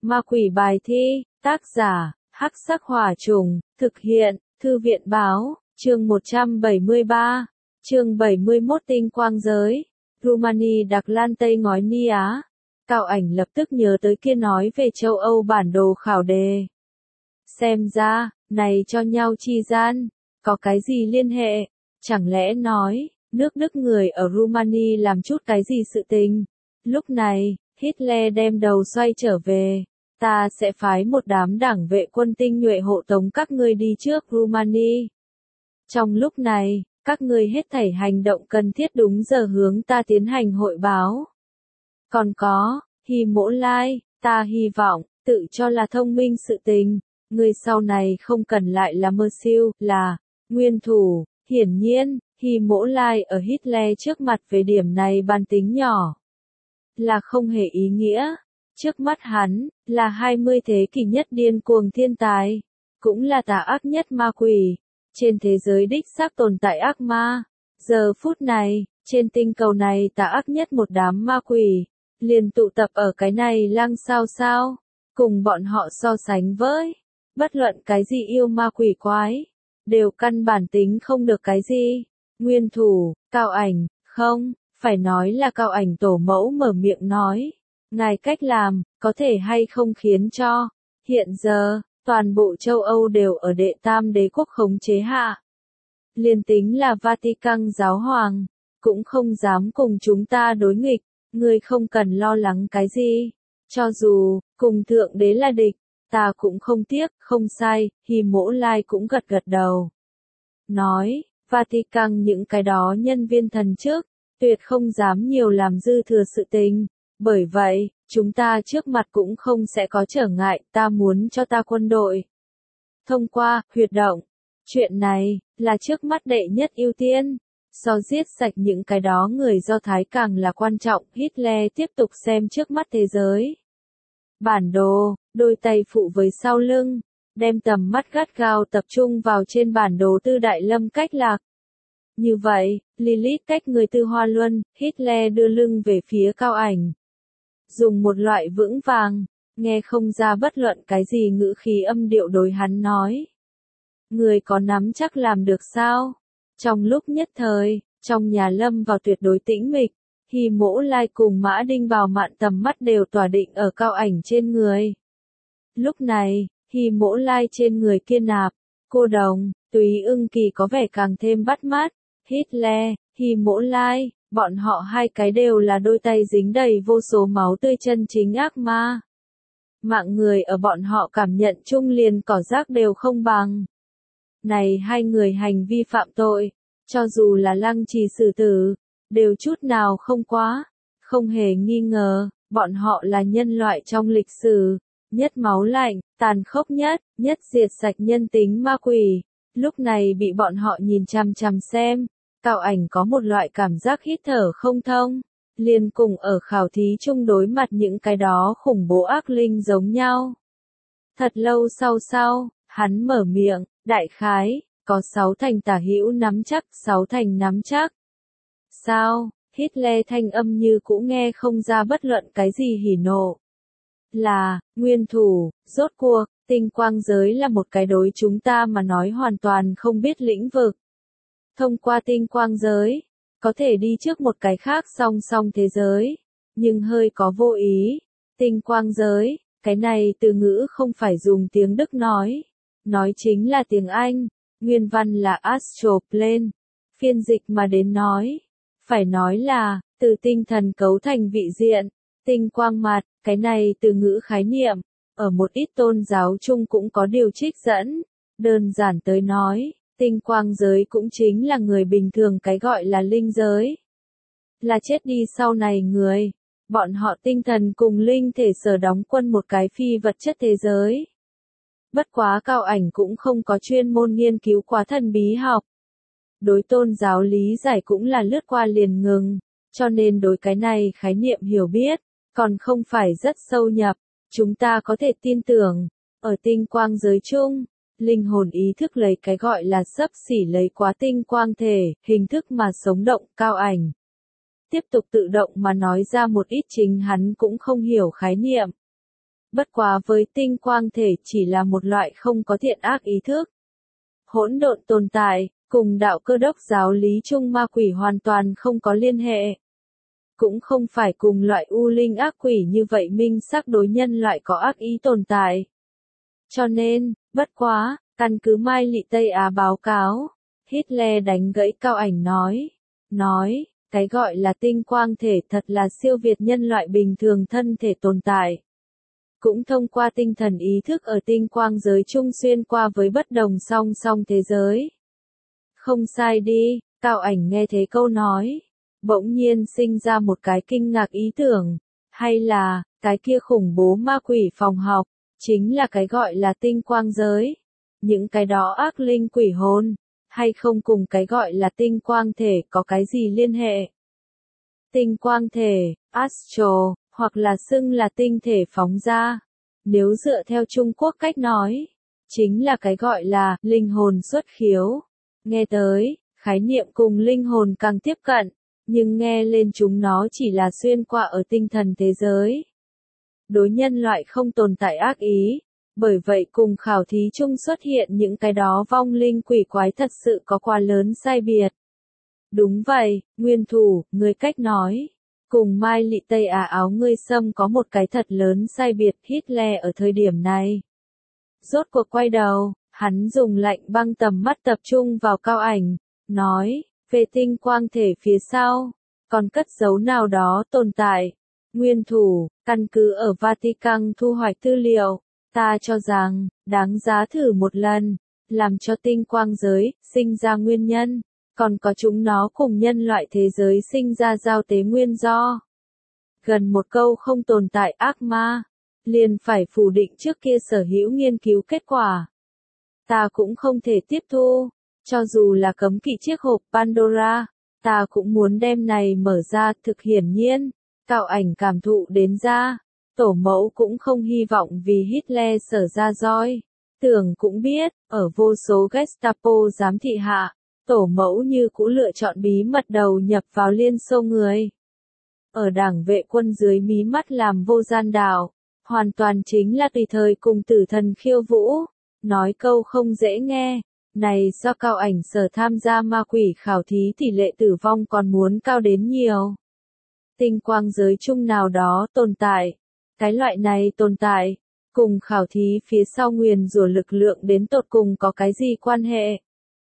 Ma quỷ bài thi, tác giả, Hắc Sắc Hỏa Trùng, thực hiện, Thư viện báo, chương 173, chương 71 tinh quang giới, Rumani Đặc Lan Tây ngói Ni Á. Cao Ảnh lập tức nhớ tới kia nói về châu Âu bản đồ khảo đề. Xem ra, này cho nhau chi gian, có cái gì liên hệ, chẳng lẽ nói, nước Đức người ở Rumani làm chút cái gì sự tình. Lúc này, Hitler đem đầu xoay trở về, ta sẽ phái một đám đảng vệ quân tinh nhuệ hộ tống các ngươi đi trước Rumani. Trong lúc này, các ngươi hết thảy hành động cần thiết đúng giờ hướng ta tiến hành hội báo. Còn có, Hy Mỗ Lai, ta hy vọng, tự cho là thông minh sự tình, ngươi sau này không cần lại là mơ siêu, là nguyên thủ. Hiển nhiên, Hy Mỗ Lai ở Hitler trước mặt về điểm này bàn tính nhỏ, là không hề ý nghĩa. Trước mắt hắn, là 20 thế kỷ nhất điên cuồng thiên tài, cũng là tà ác nhất ma quỷ. Trên thế giới đích xác tồn tại ác ma. Giờ phút này, trên tinh cầu này tà ác nhất một đám ma quỷ, liền tụ tập ở cái này lăng sao, cùng bọn họ so sánh với, bất luận cái gì yêu ma quỷ quái, đều căn bản tính không được cái gì. Nguyên thủ, Cao Ảnh, không, phải nói là Cao Ảnh tổ mẫu mở miệng nói, ngài cách làm, có thể hay không khiến cho, hiện giờ, toàn bộ châu Âu đều ở đệ tam đế quốc khống chế hạ. Liên tính là Vatican giáo hoàng, cũng không dám cùng chúng ta đối nghịch, ngươi không cần lo lắng cái gì. Cho dù, cùng thượng đế là địch, ta cũng không tiếc, không sai. Hy Mỗ Lai cũng gật gật đầu. Nói, Vatican những cái đó nhân viên thần chức, tuyệt không dám nhiều làm dư thừa sự tình. Bởi vậy, chúng ta trước mặt cũng không sẽ có trở ngại, ta muốn cho ta quân đội thông qua, huyệt động. Chuyện này, là trước mắt đệ nhất ưu tiên. So giết sạch những cái đó người Do Thái càng là quan trọng. Hitler tiếp tục xem trước mắt thế giới. Bản đồ, đôi tay phụ với sau lưng, đem tầm mắt gắt gao tập trung vào trên bản đồ Tư Đại Lâm cách lạc. Như vậy, Lilith cách người Tư Hoa Luân, Hitler đưa lưng về phía Cao Ảnh. Dùng một loại vững vàng, nghe không ra bất luận cái gì ngữ khí âm điệu đối hắn nói. Người có nắm chắc làm được sao? Trong lúc nhất thời, trong nhà lâm vào tuyệt đối tĩnh mịch, Hy Mỗ Lai cùng Mã Đinh Bào Mạn tầm mắt đều tỏa định ở Cao Ảnh trên người. Lúc này, Hy Mỗ Lai trên người kiên nạp, cô đồng, Túy Ưng Kỳ có vẻ càng thêm bắt mắt. Hitler, Hy Mỗ Lai, bọn họ hai cái đều là đôi tay dính đầy vô số máu tươi chân chính ác ma. Mạng người ở bọn họ cảm nhận chung liền cỏ rác đều không bằng. Này hai người hành vi phạm tội, cho dù là lăng trì xử tử, đều chút nào không quá, không hề nghi ngờ, bọn họ là nhân loại trong lịch sử, nhất máu lạnh, tàn khốc nhất, nhất diệt sạch nhân tính ma quỷ. Lúc này bị bọn họ nhìn chằm chằm xem, Cao Ảnh có một loại cảm giác hít thở không thông, liền cùng ở khảo thí chung đối mặt những cái đó khủng bố ác linh giống nhau. Thật lâu sau, hắn mở miệng, đại khái, có 6 thành tả hữu nắm chắc, 6 thành nắm chắc. Sao? Hitler thanh âm như cũ nghe không ra bất luận cái gì hỉ nộ. Là, nguyên thủ, rốt cuộc, tinh quang giới là một cái đối chúng ta mà nói hoàn toàn không biết lĩnh vực. Thông qua tinh quang giới, có thể đi trước một cái khác song song thế giới, nhưng hơi có vô ý. Tinh quang giới, cái này từ ngữ không phải dùng tiếng Đức nói chính là tiếng Anh, nguyên văn là astral plane, phiên dịch mà đến nói, phải nói là, từ tinh thần cấu thành vị diện, tinh quang mặt, cái này từ ngữ khái niệm, ở một ít tôn giáo chung cũng có điều trích dẫn, đơn giản tới nói, tinh quang giới cũng chính là người bình thường cái gọi là linh giới. Là chết đi sau này người, bọn họ tinh thần cùng linh thể sở đóng quân một cái phi vật chất thế giới. Bất quá Cao Ảnh cũng không có chuyên môn nghiên cứu quá thần bí học. Đối tôn giáo lý giải cũng là lướt qua liền ngừng, cho nên đối cái này khái niệm hiểu biết, còn không phải rất sâu nhập. Chúng ta có thể tin tưởng, ở tinh quang giới chung, linh hồn ý thức lấy cái gọi là xấp xỉ lấy quá tinh quang thể, hình thức mà sống động. Cao Ảnh tiếp tục tự động mà nói ra một ít chính hắn cũng không hiểu khái niệm. Bất quá với tinh quang thể chỉ là một loại không có thiện ác ý thức. Hỗn độn tồn tại, cùng đạo Cơ đốc giáo lý chung ma quỷ hoàn toàn không có liên hệ. Cũng không phải cùng loại u linh ác quỷ như vậy minh xác đối nhân loại có ác ý tồn tại. Cho nên, bất quá, căn cứ Mai Lị Tây Á báo cáo, Hitler đánh gãy Cao Ảnh nói, cái gọi là tinh quang thể thật là siêu việt nhân loại bình thường thân thể tồn tại. Cũng thông qua tinh thần ý thức ở tinh quang giới chung xuyên qua với bất đồng song song thế giới. Không sai đi, Cao Ảnh nghe thế câu nói, bỗng nhiên sinh ra một cái kinh ngạc ý tưởng, hay là, cái kia khủng bố ma quỷ phòng học, chính là cái gọi là tinh quang giới. Những cái đó ác linh quỷ hồn, hay không cùng cái gọi là tinh quang thể có cái gì liên hệ. Tinh quang thể, astro, hoặc là xưng là tinh thể phóng ra. Nếu dựa theo Trung Quốc cách nói, chính là cái gọi là linh hồn xuất khiếu. Nghe tới, khái niệm cùng linh hồn càng tiếp cận, nhưng nghe lên chúng nó chỉ là xuyên qua ở tinh thần thế giới. Đối nhân loại không tồn tại ác ý, bởi vậy cùng khảo thí chung xuất hiện những cái đó vong linh quỷ quái thật sự có quá lớn sai biệt. Đúng vậy, nguyên thủ, người cách nói. Cùng Mai Lị Tây Á áo ngươi xâm có một cái thật lớn sai biệt. Hitler ở thời điểm này. Rốt cuộc quay đầu, hắn dùng lạnh băng tầm mắt tập trung vào Cao Ảnh, nói, về tinh quang thể phía sau, còn cất giấu nào đó tồn tại. Nguyên thủ, căn cứ ở Vatican thu hoạch tư liệu, ta cho rằng, đáng giá thử một lần, làm cho tinh quang giới, sinh ra nguyên nhân, còn có chúng nó cùng nhân loại thế giới sinh ra giao tế nguyên do. Gần một câu không tồn tại ác ma, liền phải phủ định trước kia sở hữu nghiên cứu kết quả. Ta cũng không thể tiếp thu, cho dù là cấm kỵ chiếc hộp Pandora, ta cũng muốn đem này mở ra. Thực hiển nhiên, Cao Ảnh cảm thụ đến ra, tổ mẫu cũng không hy vọng vì Hitler sở ra roi. Tưởng cũng biết, ở vô số Gestapo giám thị hạ, tổ mẫu như cũ lựa chọn bí mật đầu nhập vào Liên Xô người. Ở đảng vệ quân dưới mí mắt làm vô gian đạo, hoàn toàn chính là tùy thời cùng tử thần khiêu vũ. Nói câu không dễ nghe, này do Cao Ảnh sở tham gia ma quỷ khảo thí tỷ lệ tử vong còn muốn cao đến nhiều. Tinh quang giới chung nào đó tồn tại, cái loại này tồn tại, cùng khảo thí phía sau nguyền rủa lực lượng đến tột cùng có cái gì quan hệ?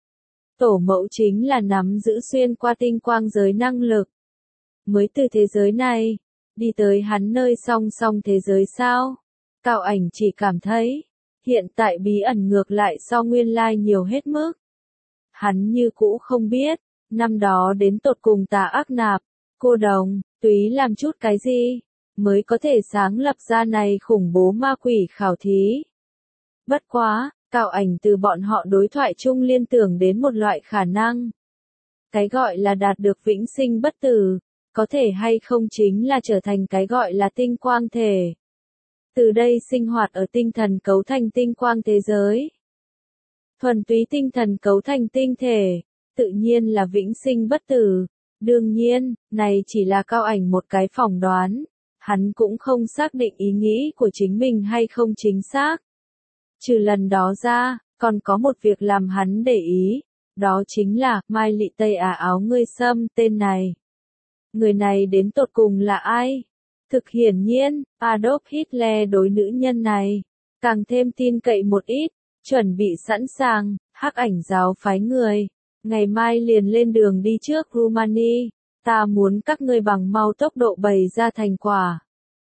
Tổ mẫu chính là nắm giữ xuyên qua tinh quang giới năng lực. Mới từ thế giới này, đi tới hắn nơi song song thế giới sao? Cao Ảnh chỉ cảm thấy, hiện tại bí ẩn ngược lại so nguyên lai nhiều hết mức. Hắn như cũ không biết, năm đó đến tột cùng tà ác nạp, cô đồng, túy làm chút cái gì, mới có thể sáng lập ra này khủng bố ma quỷ khảo thí. Bất quá, Cao Ảnh từ bọn họ đối thoại chung liên tưởng đến một loại khả năng. Cái gọi là đạt được vĩnh sinh bất tử, có thể hay không chính là trở thành cái gọi là tinh quang thể. Từ đây sinh hoạt ở tinh thần cấu thành tinh quang thế giới. Thuần túy tinh thần cấu thành tinh thể, tự nhiên là vĩnh sinh bất tử. Đương nhiên, này chỉ là Cao Ảnh một cái phỏng đoán. Hắn cũng không xác định ý nghĩ của chính mình hay không chính xác. Trừ lần đó ra, còn có một việc làm hắn để ý. Đó chính là, Mai Lị Tây Á áo ngươi xâm tên này. Người này đến tột cùng là ai? Thực hiển nhiên, Adolf Hitler đối nữ nhân này, càng thêm tin cậy một ít, chuẩn bị sẵn sàng, Hắc Ảnh giáo phái người. Ngày mai liền lên đường đi trước Rumani, ta muốn các ngươi bằng mau tốc độ bày ra thành quả.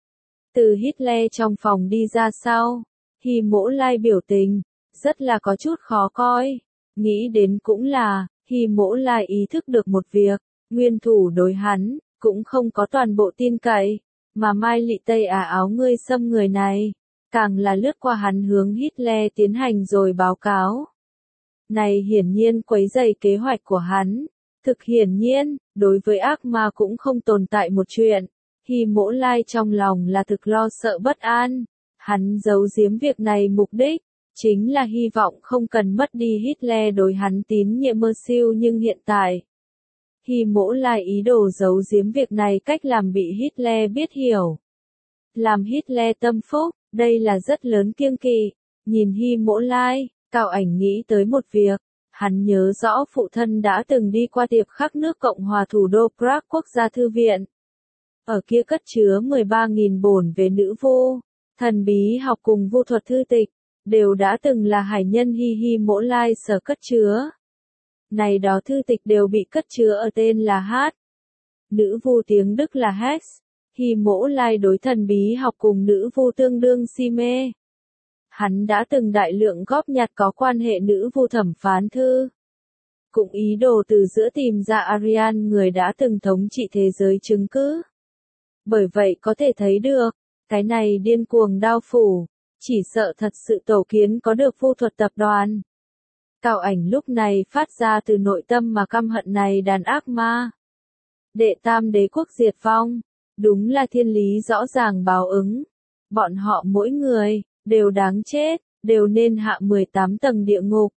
Từ Hitler trong phòng đi ra sau, Hy Mỗ Lai biểu tình, rất là có chút khó coi. Nghĩ đến cũng là, Hy Mỗ Lai ý thức được một việc, nguyên thủ đối hắn, cũng không có toàn bộ tin cậy, mà Mai Lị Tây Á áo ngươi xâm người này, càng là lướt qua hắn hướng Hitler tiến hành rồi báo cáo. Này hiển nhiên quấy rầy kế hoạch của hắn. Thực hiển nhiên, đối với ác ma cũng không tồn tại một chuyện. Hy Mỗ Lai trong lòng là thực lo sợ bất an. Hắn giấu giếm việc này mục đích, chính là hy vọng không cần mất đi Hitler đối hắn tín nhiệm mơ siêu, nhưng hiện tại, Hy Mỗ Lai ý đồ giấu giếm việc này cách làm bị Hitler biết hiểu. Làm Hitler tâm phúc, Đây là rất lớn kiêng kỵ. Nhìn Hy Mỗ Lai, Cao Ảnh nghĩ tới một việc. Hắn nhớ rõ phụ thân đã từng đi qua tiệp khắc nước Cộng hòa thủ đô Prague Quốc gia thư viện. Ở kia cất chứa 13.000 bổn về nữ vô, thần bí học cùng vô thuật thư tịch, đều đã từng là hải nhân Hy Mỗ Lai sở cất chứa. Này đó thư tịch đều bị cất chứa ở tên là Hát. Nữ vu tiếng Đức là Hex. Hy Mỗ Lai đối thần bí học cùng nữ vu tương đương si mê. Hắn đã từng đại lượng góp nhặt có quan hệ nữ vu thẩm phán thư. Cũng ý đồ từ giữa tìm ra Aryan người đã từng thống trị thế giới chứng cứ. Bởi vậy có thể thấy được, cái này điên cuồng đao phủ, chỉ sợ thật sự tổ kiến có được vu thuật tập đoàn. Cao Ảnh lúc này phát ra từ nội tâm mà căm hận này đàn ác ma. Đệ tam đế quốc diệt vong, đúng là thiên lý rõ ràng báo ứng. Bọn họ mỗi người, đều đáng chết, đều nên hạ 18 tầng địa ngục.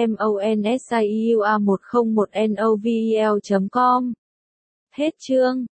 MONSIUA1001NOVEL.com Hết chương.